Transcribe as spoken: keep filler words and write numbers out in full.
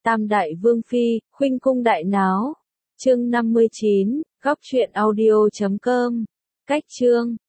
Tam đại vương phi, khuynh cung đại náo. Chương năm mươi chín, góc truyện audio chấm com. Cách chương